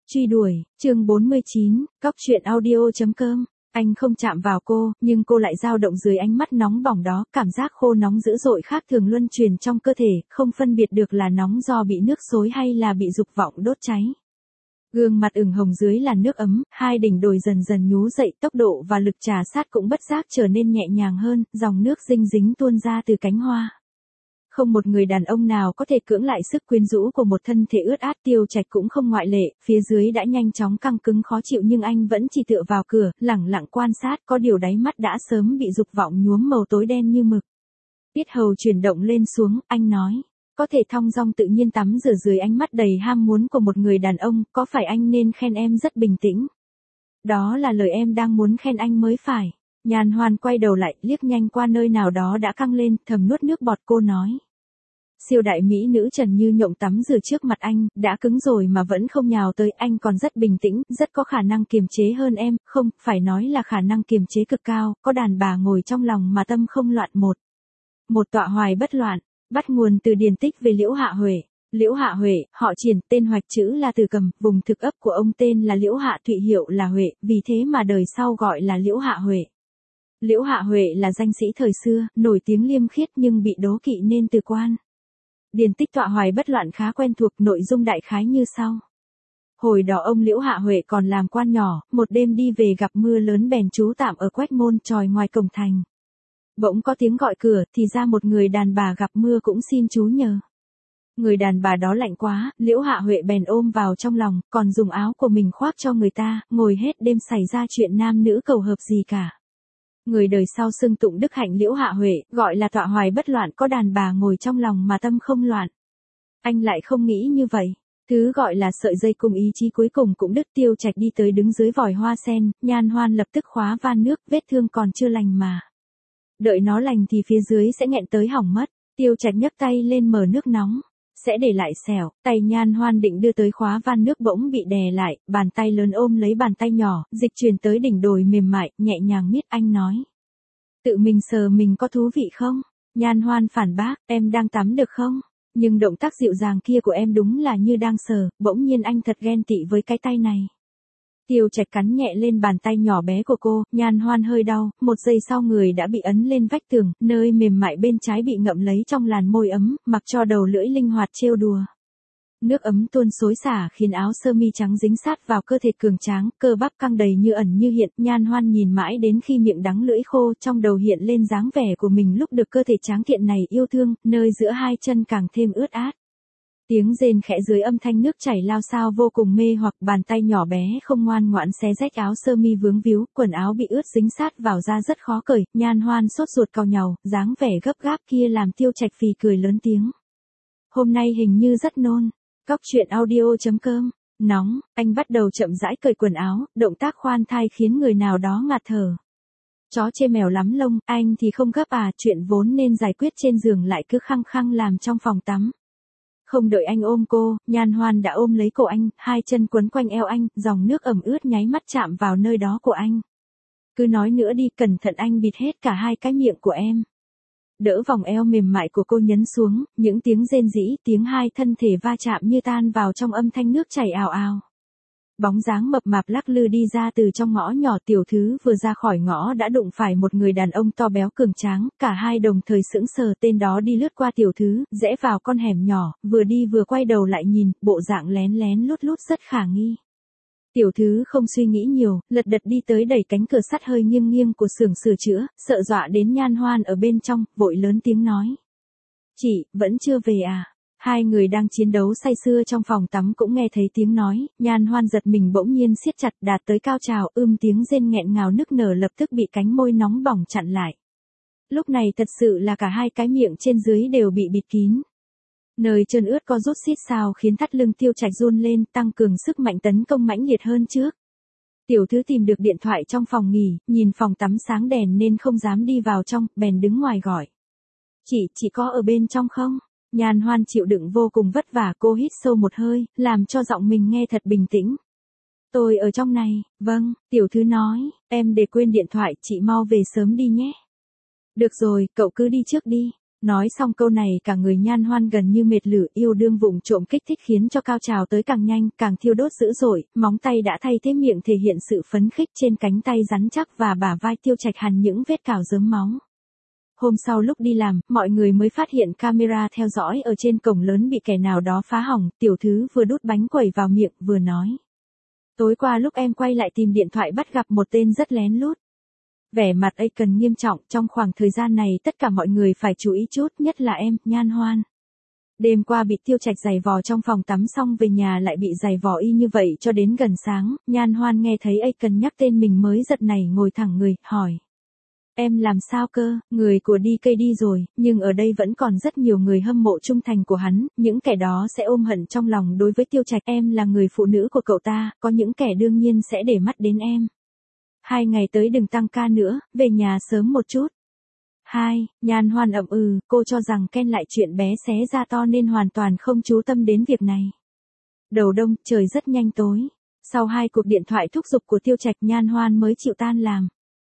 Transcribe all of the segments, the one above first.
Truy đuổi, chương 49, Cóc truyện audio.com. Anh không chạm vào cô, nhưng cô lại dao động dưới ánh mắt nóng bỏng đó, cảm giác khô nóng dữ dội khác thường luân truyền trong cơ thể, không phân biệt được là nóng do bị nước xối hay là bị dục vọng đốt cháy. Gương mặt ửng hồng dưới làn nước ấm, hai đỉnh đồi dần dần nhú dậy, tốc độ và lực trà sát cũng bất giác trở nên nhẹ nhàng hơn, dòng nước dinh dính tuôn ra từ cánh hoa. Không một người đàn ông nào có thể cưỡng lại sức quyến rũ của một thân thể ướt át, Tiêu Trạch cũng không ngoại lệ, phía dưới đã nhanh chóng căng cứng khó chịu nhưng anh vẫn chỉ tựa vào cửa, lẳng lặng quan sát, có điều đáy mắt đã sớm bị dục vọng nhuốm màu tối đen như mực. Yết hầu chuyển động lên xuống, anh nói, có thể thong dong tự nhiên tắm rửa dưới ánh mắt đầy ham muốn của một người đàn ông, có phải anh nên khen em rất bình tĩnh? Đó là lời em đang muốn khen anh mới phải. Nhan Hoan quay đầu lại, liếc nhanh qua nơi nào đó đã căng lên, thầm nuốt nước bọt, cô nói. Siêu đại mỹ nữ Trần Như Nhộng tắm rửa trước mặt anh, đã cứng rồi mà vẫn không nhào tới, anh còn rất bình tĩnh, rất có khả năng kiềm chế hơn em, không, phải nói là khả năng kiềm chế cực cao, có đàn bà ngồi trong lòng mà tâm không loạn một tọa hoài bất loạn, bắt nguồn từ điển tích về Liễu Hạ Huệ. Liễu Hạ Huệ, họ Triển, tên hoạch chữ là Từ Cầm, vùng thực ấp của ông tên là Liễu Hạ Thụy, hiệu là Huệ, vì thế mà đời sau gọi là Liễu Hạ Huệ. Liễu Hạ Huệ là danh sĩ thời xưa, nổi tiếng liêm khiết nhưng bị đố kỵ nên từ quan. Điển tích tọa hoài bất loạn khá quen thuộc, nội dung đại khái như sau. Hồi đó ông Liễu Hạ Huệ còn làm quan nhỏ, một đêm đi về gặp mưa lớn bèn trú tạm ở Quách Môn tròi ngoài cổng thành. Bỗng có tiếng gọi cửa, thì ra một người đàn bà gặp mưa cũng xin trú nhờ. Người đàn bà đó lạnh quá, Liễu Hạ Huệ bèn ôm vào trong lòng, còn dùng áo của mình khoác cho người ta, ngồi hết đêm xảy ra chuyện nam nữ cầu hợp gì cả. Người đời sau xưng tụng đức hạnh Liễu Hạ Huệ, gọi là tọa hoài bất loạn, có đàn bà ngồi trong lòng mà tâm không loạn. Anh lại không nghĩ như vậy. Thứ gọi là sợi dây cùng ý chí cuối cùng cũng đứt. Tiêu Trạch đi tới đứng dưới vòi hoa sen, Nhan Hoan lập tức khóa van nước, vết thương còn chưa lành mà. Đợi nó lành thì phía dưới sẽ nghẹn tới hỏng mất. Tiêu Trạch nhấc tay lên mở nước nóng. Sẽ để lại sẹo, tay Nhan Hoan định đưa tới khóa van nước bỗng bị đè lại, bàn tay lớn ôm lấy bàn tay nhỏ, dịch chuyển tới đỉnh đồi mềm mại, nhẹ nhàng miết. Anh nói. Tự mình sờ mình có thú vị không? Nhan Hoan phản bác, em đang tắm được không? Nhưng động tác dịu dàng kia của em đúng là như đang sờ, bỗng nhiên anh thật ghen tị với cái tay này. Tiêu Trạch cắn nhẹ lên bàn tay nhỏ bé của cô, Nhan Hoan hơi đau, một giây sau người đã bị ấn lên vách tường, nơi mềm mại bên trái bị ngậm lấy trong làn môi ấm, mặc cho đầu lưỡi linh hoạt trêu đùa. Nước ấm tuôn xối xả khiến áo sơ mi trắng dính sát vào cơ thể cường tráng, cơ bắp căng đầy như ẩn như hiện. Nhan Hoan nhìn mãi đến khi miệng đắng lưỡi khô, trong đầu hiện lên dáng vẻ của mình lúc được cơ thể tráng kiện này yêu thương, nơi giữa hai chân càng thêm ướt át. Tiếng rên khẽ dưới âm thanh nước chảy lao xao vô cùng mê hoặc, bàn tay nhỏ bé không ngoan ngoãn xé rách áo sơ mi vướng víu, quần áo bị ướt dính sát vào da rất khó cởi. Nhan Hoan sốt ruột cau nhàu, dáng vẻ gấp gáp kia làm Tiêu Trạch phì cười lớn tiếng. Hôm nay hình như rất nôn. Cóc truyện audio.com. Nóng, anh bắt đầu chậm rãi cởi quần áo, động tác khoan thai khiến người nào đó ngạt thở. Chó chê mèo lắm lông, anh thì không gấp à, chuyện vốn nên giải quyết trên giường lại cứ khăng khăng làm trong phòng tắm. Không đợi anh ôm cô, Nhan Hoan đã ôm lấy cổ anh, hai chân quấn quanh eo anh, dòng nước ẩm ướt nháy mắt chạm vào nơi đó của anh. Cứ nói nữa đi, cẩn thận anh bịt hết cả hai cái miệng của em. Đỡ vòng eo mềm mại của cô nhấn xuống, những tiếng rên rỉ, tiếng hai thân thể va chạm như tan vào trong âm thanh nước chảy ào ào. Bóng dáng mập mạp lắc lư đi ra từ trong ngõ nhỏ. Tiểu Thứ vừa ra khỏi ngõ đã đụng phải một người đàn ông to béo cường tráng, cả hai đồng thời sững sờ. Tên đó đi lướt qua Tiểu Thứ, rẽ vào con hẻm nhỏ, vừa đi vừa quay đầu lại nhìn, bộ dạng lén lén lút lút rất khả nghi. Tiểu Thứ không suy nghĩ nhiều, lật đật đi tới đẩy cánh cửa sắt hơi nghiêng nghiêng của xưởng sửa chữa, sợ dọa đến Nhan Hoan ở bên trong, vội lớn tiếng nói. Chị, vẫn chưa về à? Hai người đang chiến đấu say sưa trong phòng tắm cũng nghe thấy tiếng nói, Nhan Hoan giật mình bỗng nhiên siết chặt, đạt tới cao trào, tiếng rên nghẹn ngào nức nở lập tức bị cánh môi nóng bỏng chặn lại. Lúc này thật sự là cả hai cái miệng trên dưới đều bị bịt kín. Nơi trơn ướt co rút xít xao khiến thắt lưng Tiêu Trạch run lên, tăng cường sức mạnh tấn công mãnh liệt hơn trước. Tiểu Thứ tìm được điện thoại trong phòng nghỉ, nhìn phòng tắm sáng đèn nên không dám đi vào trong, bèn đứng ngoài gọi. Chị có ở bên trong không? Nhan Hoan chịu đựng vô cùng vất vả, cô hít sâu một hơi, làm cho giọng mình nghe thật bình tĩnh. Tôi ở trong này. Vâng, Tiểu Thứ nói, em để quên điện thoại, chị mau về sớm đi nhé. Được rồi, cậu cứ đi trước đi. Nói xong câu này cả người Nhan Hoan gần như mệt lử, yêu đương vụng trộm kích thích khiến cho cao trào tới càng nhanh, càng thiêu đốt dữ dội, móng tay đã thay thế miệng thể hiện sự phấn khích, trên cánh tay rắn chắc và bả vai Tiêu Trạch Hàn những vết cào rớm máu. Hôm sau lúc đi làm, mọi người mới phát hiện camera theo dõi ở trên cổng lớn bị kẻ nào đó phá hỏng, tiểu thư vừa đút bánh quẩy vào miệng vừa nói. Tối qua lúc em quay lại tìm điện thoại bắt gặp một tên rất lén lút. Vẻ mặt Aiken nghiêm trọng, trong khoảng thời gian này tất cả mọi người phải chú ý chút, nhất là em, Nhan Hoan. Đêm qua bị Tiêu Trạch giày vò trong phòng tắm xong về nhà lại bị giày vò y như vậy cho đến gần sáng, Nhan Hoan nghe thấy Aiken nhắc tên mình mới giật nảy ngồi thẳng người, hỏi. Em làm sao cơ, người của DK đi rồi, nhưng ở đây vẫn còn rất nhiều người hâm mộ trung thành của hắn, những kẻ đó sẽ ôm hận trong lòng đối với Tiêu Trạch. Em là người phụ nữ của cậu ta, có những kẻ đương nhiên sẽ để mắt đến em. 2 ngày tới đừng tăng ca nữa, về nhà sớm một chút. 2. Nhan Hoan ậm ừ, cô cho rằng Ken lại chuyện bé xé ra to nên hoàn toàn không chú tâm đến việc này. Đầu đông, trời rất nhanh tối. Sau 2 cuộc điện thoại thúc giục của Tiêu Trạch, Nhan Hoan mới chịu tan làm.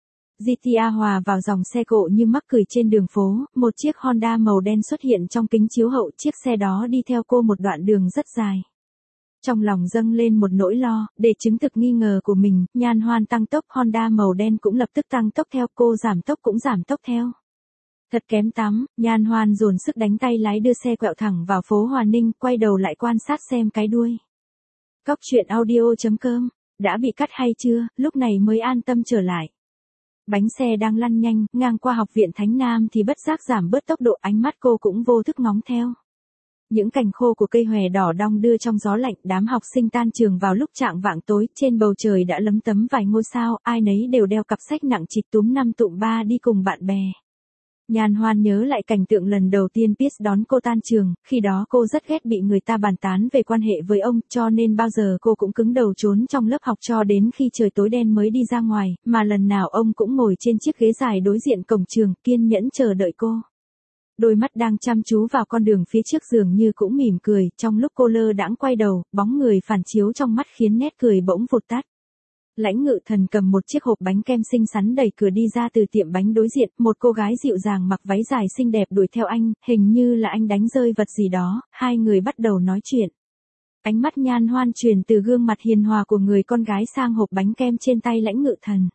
GTA hòa vào dòng xe cộ như mắc cười trên đường phố, một chiếc Honda màu đen xuất hiện trong kính chiếu hậu, chiếc xe đó đi theo cô một đoạn đường rất dài. Trong lòng dâng lên một nỗi lo, để chứng thực nghi ngờ của mình, Nhan Hoan tăng tốc, Honda màu đen cũng lập tức tăng tốc theo, cô giảm tốc cũng giảm tốc theo. Thật kém tắm, Nhan Hoan dồn sức đánh tay lái đưa xe quẹo thẳng vào phố Hòa Ninh, quay đầu lại quan sát xem cái đuôi. Cóc truyện audio.com, đã bị cắt hay chưa, lúc này mới an tâm trở lại. Bánh xe đang lăn nhanh, ngang qua học viện Thánh Nam thì bất giác giảm bớt tốc độ, ánh mắt cô cũng vô thức ngóng theo. Những cành khô của cây hòe đỏ đong đưa trong gió lạnh, đám học sinh tan trường vào lúc chạng vạng tối, trên bầu trời đã lấm tấm vài ngôi sao, ai nấy đều đeo cặp sách nặng trịch túm 5 tụm 3 đi cùng bạn bè. Nhan Hoan nhớ lại cảnh tượng lần đầu tiên Pierce đón cô tan trường, khi đó cô rất ghét bị người ta bàn tán về quan hệ với ông, cho nên bao giờ cô cũng cứng đầu trốn trong lớp học cho đến khi trời tối đen mới đi ra ngoài, mà lần nào ông cũng ngồi trên chiếc ghế dài đối diện cổng trường, kiên nhẫn chờ đợi cô. Đôi mắt đang chăm chú vào con đường phía trước dường như cũng mỉm cười, trong lúc cô lơ đãng quay đầu, bóng người phản chiếu trong mắt khiến nét cười bỗng vụt tắt. Lãnh Ngự Thần cầm một chiếc hộp bánh kem xinh xắn đẩy cửa đi ra từ tiệm bánh đối diện, một cô gái dịu dàng mặc váy dài xinh đẹp đuổi theo anh, hình như là anh đánh rơi vật gì đó, hai người bắt đầu nói chuyện. Ánh mắt Nhan Hoan truyền từ gương mặt hiền hòa của người con gái sang hộp bánh kem trên tay Lãnh Ngự Thần.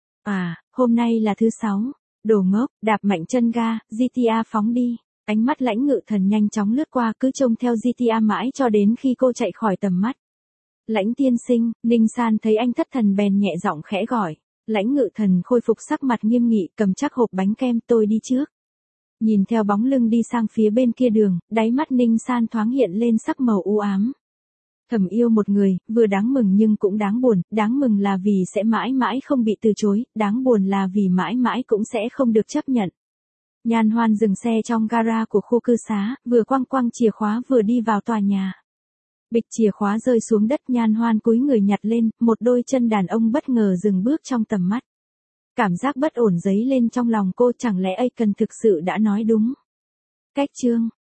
À, hôm nay là thứ 6, đồ ngốc, đạp mạnh chân ga, GTA phóng đi. Ánh mắt Lãnh Ngự Thần nhanh chóng lướt qua, cứ trông theo GTA mãi cho đến khi cô chạy khỏi tầm mắt. Lãnh tiên sinh, Ninh San thấy anh thất thần bèn nhẹ giọng khẽ gọi. Lãnh Ngự Thần khôi phục sắc mặt nghiêm nghị, cầm chắc hộp bánh kem, tôi đi trước. Nhìn theo bóng lưng đi sang phía bên kia đường, đáy mắt Ninh San thoáng hiện lên sắc màu u ám. Thầm yêu một người, vừa đáng mừng nhưng cũng đáng buồn, đáng mừng là vì sẽ mãi mãi không bị từ chối, đáng buồn là vì mãi mãi cũng sẽ không được chấp nhận. Nhan Hoan dừng xe trong gara của khu cư xá, vừa quăng quăng chìa khóa vừa đi vào tòa nhà. Bịch chìa khóa rơi xuống đất, Nhan Hoan cúi người nhặt lên, một đôi chân đàn ông bất ngờ dừng bước trong tầm mắt. Cảm giác bất ổn dấy lên trong lòng cô, chẳng lẽ Aiken thực sự đã nói đúng. Cách chương